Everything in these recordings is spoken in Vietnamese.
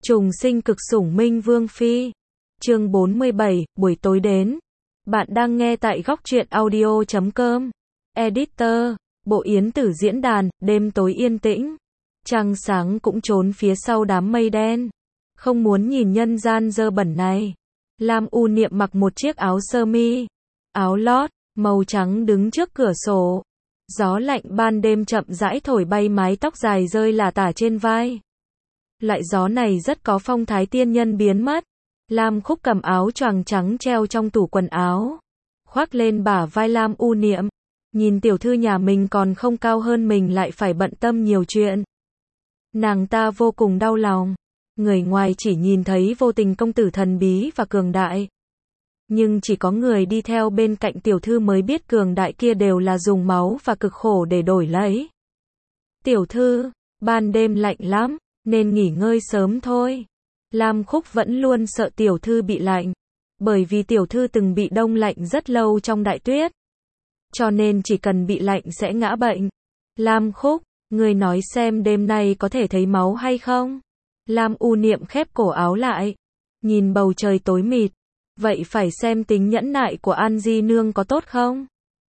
Trùng sinh cực sủng Minh Vương Phi. Chương 47, buổi tối đến. Bạn đang nghe tại góc truyện audio.com. Editor, Bộ Yến Tử diễn đàn, đêm tối yên tĩnh. Trăng sáng cũng trốn phía sau đám mây đen. Không muốn nhìn nhân gian dơ bẩn này. Lam U Niệm mặc một chiếc áo sơ mi, áo lót, màu trắng đứng trước cửa sổ. Gió lạnh ban đêm chậm rãi thổi bay mái tóc dài rơi lả tả trên vai. Loại gió này rất có phong thái tiên nhân biến mất. Lam Khúc cầm áo choàng trắng treo trong tủ quần áo, khoác lên bả vai Lam U Niệm. Nhìn tiểu thư nhà mình còn không cao hơn mình lại phải bận tâm nhiều chuyện. Nàng ta vô cùng đau lòng. Người ngoài chỉ nhìn thấy vô tình công tử thần bí và cường đại. Nhưng chỉ có người đi theo bên cạnh tiểu thư mới biết cường đại kia đều là dùng máu và cực khổ để đổi lấy. Tiểu thư, ban đêm lạnh lắm, nên nghỉ ngơi sớm thôi. Lam Khúc vẫn luôn sợ tiểu thư bị lạnh, bởi vì tiểu thư từng bị đông lạnh rất lâu trong đại tuyết. Cho nên chỉ cần bị lạnh sẽ ngã bệnh. Lam Khúc, người nói xem đêm nay có thể thấy máu hay không? Lam U Niệm khép cổ áo lại, nhìn bầu trời tối mịt. Vậy phải xem tính nhẫn nại của An Di Nương có tốt không?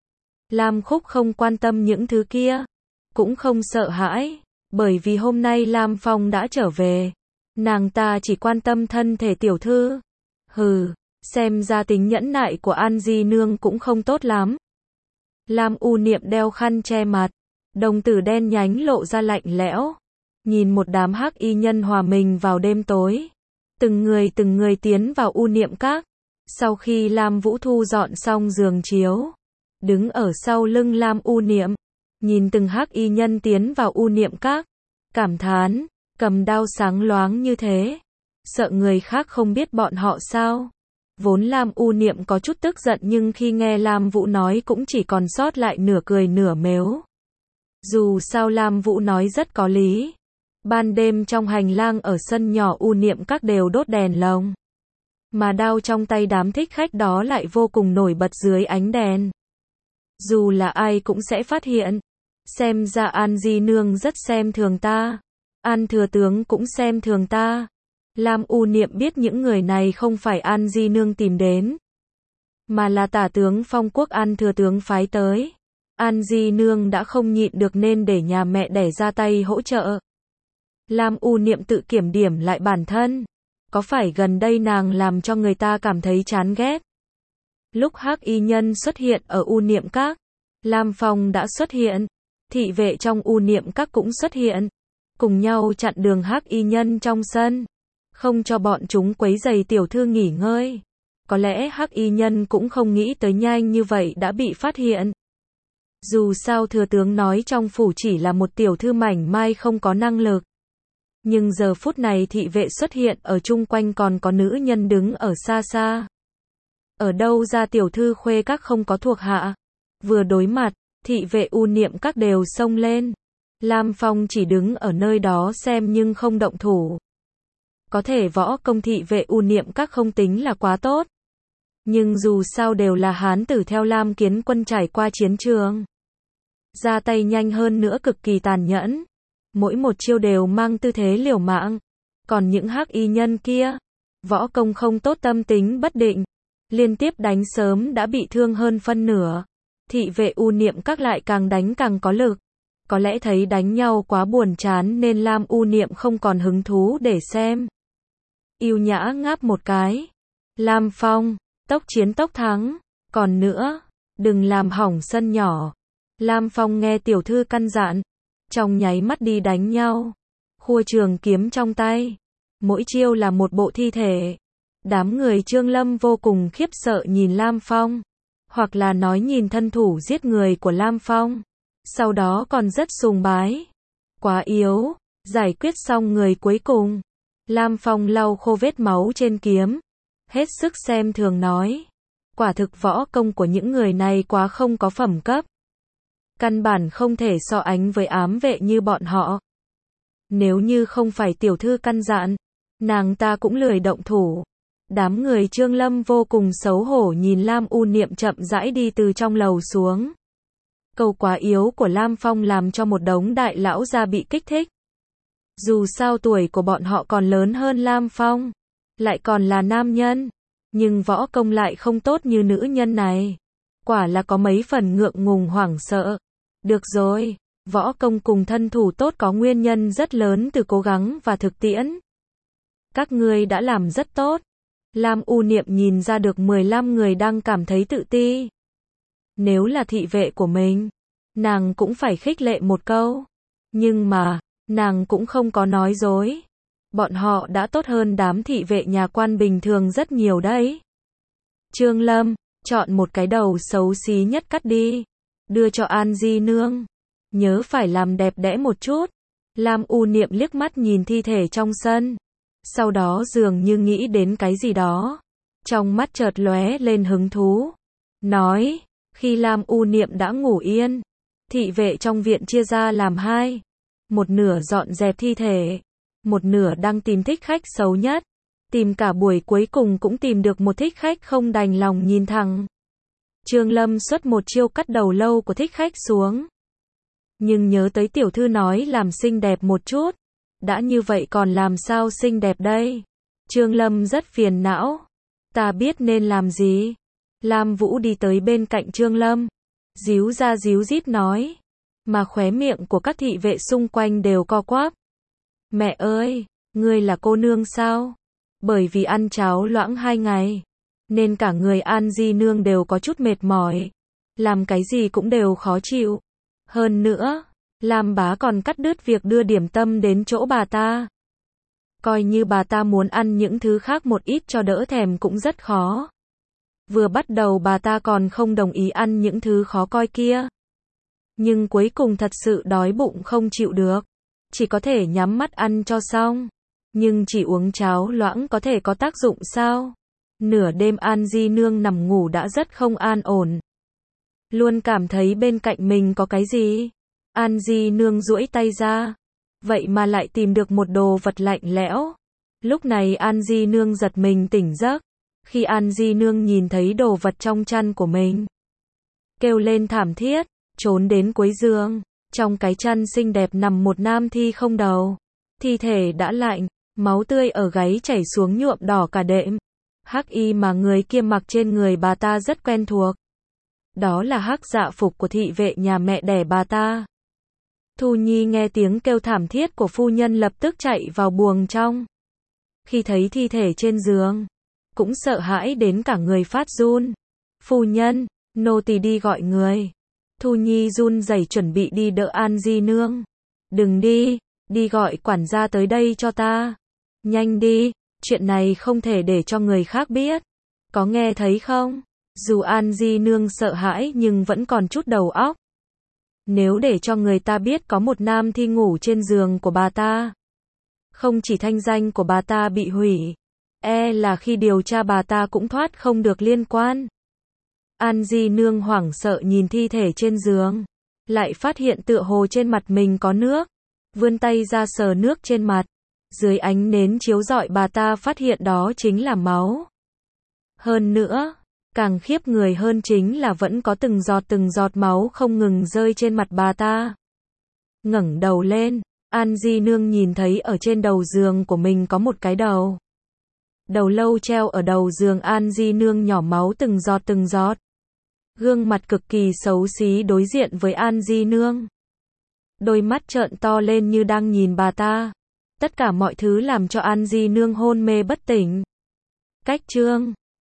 Lam Khúc không quan tâm những thứ kia, cũng không sợ hãi, bởi vì hôm nay Lam Phong đã trở về. Nàng ta chỉ quan tâm thân thể tiểu thư. Hừ, xem ra tính nhẫn nại của An Di Nương cũng không tốt lắm. Lam U Niệm đeo khăn che mặt, đồng tử đen nhánh lộ ra lạnh lẽo. Nhìn một đám hắc y nhân hòa mình vào đêm tối. Từng người tiến vào U Niệm Các. Sau khi Lam Vũ thu dọn xong giường chiếu, đứng ở sau lưng Lam U Niệm, nhìn từng hắc y nhân tiến vào U Niệm Các, cảm thán, cầm đao sáng loáng như thế, sợ người khác không biết bọn họ sao. Vốn Lam U Niệm có chút tức giận nhưng khi nghe Lam Vũ nói cũng chỉ còn sót lại nửa cười nửa mếu. Dù sao Lam Vũ nói rất có lý. Ban đêm trong hành lang ở sân nhỏ U Niệm Các đều đốt đèn lồng. Mà đao trong tay đám thích khách đó lại vô cùng nổi bật dưới ánh đèn. Dù là ai cũng sẽ phát hiện. Xem ra An Di Nương rất xem thường ta. An Thừa Tướng cũng xem thường ta. Lam U Niệm biết những người này không phải An Di Nương tìm đến, mà là tả tướng Phong Quốc An Thừa Tướng phái tới. An Di Nương đã không nhịn được nên để nhà mẹ đẻ ra tay hỗ trợ. Lam U Niệm tự kiểm điểm lại bản thân. Có phải gần đây nàng làm cho người ta cảm thấy chán ghét? Lúc hắc y nhân xuất hiện ở U Niệm Các, Lam Phong đã xuất hiện. Thị vệ trong U Niệm Các cũng xuất hiện. Cùng nhau chặn đường hắc y nhân trong sân, không cho bọn chúng quấy rầy tiểu thư nghỉ ngơi. Có lẽ hắc y nhân cũng không nghĩ tới nhanh như vậy đã bị phát hiện. Dù sao thừa tướng nói trong phủ chỉ là một tiểu thư mảnh mai không có năng lực. Nhưng giờ phút này thị vệ xuất hiện ở chung quanh còn có nữ nhân đứng ở xa xa. Ở đâu ra tiểu thư khuê các không có thuộc hạ. Vừa đối mặt, thị vệ U Niệm Các đều xông lên. Lam Phong chỉ đứng ở nơi đó xem nhưng không động thủ. Có thể võ công thị vệ U Niệm Các không tính là quá tốt. Nhưng dù sao đều là hán tử theo Lam Kiến Quân trải qua chiến trường. Ra tay nhanh hơn nữa cực kỳ tàn nhẫn. Mỗi một chiêu đều mang tư thế liều mạng. Còn những hắc y nhân kia, võ công không tốt tâm tính bất định. Liên tiếp đánh sớm đã bị thương hơn phân nửa. Thị vệ U Niệm Các lại càng đánh càng có lực. Có lẽ thấy đánh nhau quá buồn chán nên Lam U Niệm không còn hứng thú để xem. Yêu nhã ngáp một cái. Lam Phong, tốc chiến tốc thắng. Còn nữa, đừng làm hỏng sân nhỏ. Lam Phong nghe tiểu thư căn dặn. Trong nháy mắt đi đánh nhau. Khua trường kiếm trong tay. Mỗi chiêu là một bộ thi thể. Đám người Trương Lâm vô cùng khiếp sợ nhìn Lam Phong. Hoặc là nói nhìn thân thủ giết người của Lam Phong. Sau đó còn rất sùng bái. Quá yếu. Giải quyết xong người cuối cùng. Lam Phong lau khô vết máu trên kiếm. Hết sức xem thường nói. Quả thực võ công của những người này quá không có phẩm cấp. Căn bản không thể so ánh với ám vệ như bọn họ. Nếu như không phải tiểu thư căn dặn, nàng ta cũng lười động thủ. Đám người Trương Lâm vô cùng xấu hổ nhìn Lam U Niệm chậm rãi đi từ trong lầu xuống. Câu quá yếu của Lam Phong làm cho một đống đại lão gia bị kích thích. Dù sao tuổi của bọn họ còn lớn hơn Lam Phong, lại còn là nam nhân, nhưng võ công lại không tốt như nữ nhân này. Quả là có mấy phần ngượng ngùng hoảng sợ. Được rồi, võ công cùng thân thủ tốt có nguyên nhân rất lớn từ cố gắng và thực tiễn. Các ngươi đã làm rất tốt. Lam U Niệm nhìn ra được 15 người đang cảm thấy tự ti. Nếu là thị vệ của mình, nàng cũng phải khích lệ một câu. Nhưng mà, nàng cũng không có nói dối. Bọn họ đã tốt hơn đám thị vệ nhà quan bình thường rất nhiều đấy. Trương Lâm, chọn một cái đầu xấu xí nhất cắt đi. Đưa cho An Di Nương. Nhớ phải làm đẹp đẽ một chút. Lam U Niệm liếc mắt nhìn thi thể trong sân. Sau đó dường như nghĩ đến cái gì đó. Trong mắt chợt lóe lên hứng thú. Nói, khi Lam U Niệm đã ngủ yên, thị vệ trong viện chia ra làm hai. Một nửa dọn dẹp thi thể, một nửa đang tìm thích khách xấu nhất. Tìm cả buổi cuối cùng cũng tìm được một thích khách không đành lòng nhìn thẳng. Trương Lâm xuất một chiêu cắt đầu lâu của thích khách xuống. Nhưng nhớ tới tiểu thư nói làm xinh đẹp một chút. Đã như vậy còn làm sao xinh đẹp đây? Trương Lâm rất phiền não. Ta biết nên làm gì? Lam Vũ đi tới bên cạnh Trương Lâm. Díu ra díu dít nói. Mà khóe miệng của các thị vệ xung quanh đều co quắp. Mẹ ơi, ngươi là cô nương sao? Bởi vì ăn cháo loãng 2 ngày, nên cả người An Di Nương đều có chút mệt mỏi. Làm cái gì cũng đều khó chịu. Hơn nữa, Lam bá còn cắt đứt việc đưa điểm tâm đến chỗ bà ta. Coi như bà ta muốn ăn những thứ khác một ít cho đỡ thèm cũng rất khó. Vừa bắt đầu bà ta còn không đồng ý ăn những thứ khó coi kia. Nhưng cuối cùng thật sự đói bụng không chịu được. Chỉ có thể nhắm mắt ăn cho xong. Nhưng chỉ uống cháo loãng có thể có tác dụng sao? Nửa đêm An Di Nương nằm ngủ đã rất không an ổn. Luôn cảm thấy bên cạnh mình có cái gì. An Di Nương duỗi tay ra. Vậy mà lại tìm được một đồ vật lạnh lẽo. Lúc này An Di Nương giật mình tỉnh giấc. Khi An Di Nương nhìn thấy đồ vật trong chăn của mình, kêu lên thảm thiết, trốn đến cuối giường. Trong cái chăn xinh đẹp nằm một nam thi không đầu. Thi thể đã lạnh, máu tươi ở gáy chảy xuống nhuộm đỏ cả đệm. Hắc y mà người kia mặc trên người bà ta rất quen thuộc. Đó là hắc dạ phục của thị vệ nhà mẹ đẻ bà ta. Thu Nhi nghe tiếng kêu thảm thiết của phu nhân lập tức chạy vào buồng trong. Khi thấy thi thể trên giường, cũng sợ hãi đến cả người phát run. Phu nhân, nô tỳ đi gọi người. Thu Nhi run rẩy chuẩn bị đi đỡ An Di Nương. Đừng đi, đi gọi quản gia tới đây cho ta. Nhanh đi, chuyện này không thể để cho người khác biết. Có nghe thấy không? Dù An Di Nương sợ hãi nhưng vẫn còn chút đầu óc. Nếu để cho người ta biết có một nam thi ngủ trên giường của bà ta, không chỉ thanh danh của bà ta bị hủy, là khi điều tra bà ta cũng thoát không được liên quan. An Di Nương hoảng sợ nhìn thi thể trên giường, lại phát hiện tựa hồ trên mặt mình có nước, vươn tay ra sờ nước trên mặt. Dưới ánh nến chiếu rọi bà ta phát hiện đó chính là máu. Hơn nữa, càng khiếp người hơn chính là vẫn có từng giọt máu không ngừng rơi trên mặt bà ta. Ngẩng đầu lên, An Di Nương nhìn thấy ở trên đầu giường của mình có một cái đầu. Đầu lâu treo ở đầu giường An Di Nương nhỏ máu từng giọt. Gương mặt cực kỳ xấu xí đối diện với An Di Nương. Đôi mắt trợn to lên như đang nhìn bà ta. Tất cả mọi thứ làm cho An Di Nương hôn mê bất tỉnh. Cách chương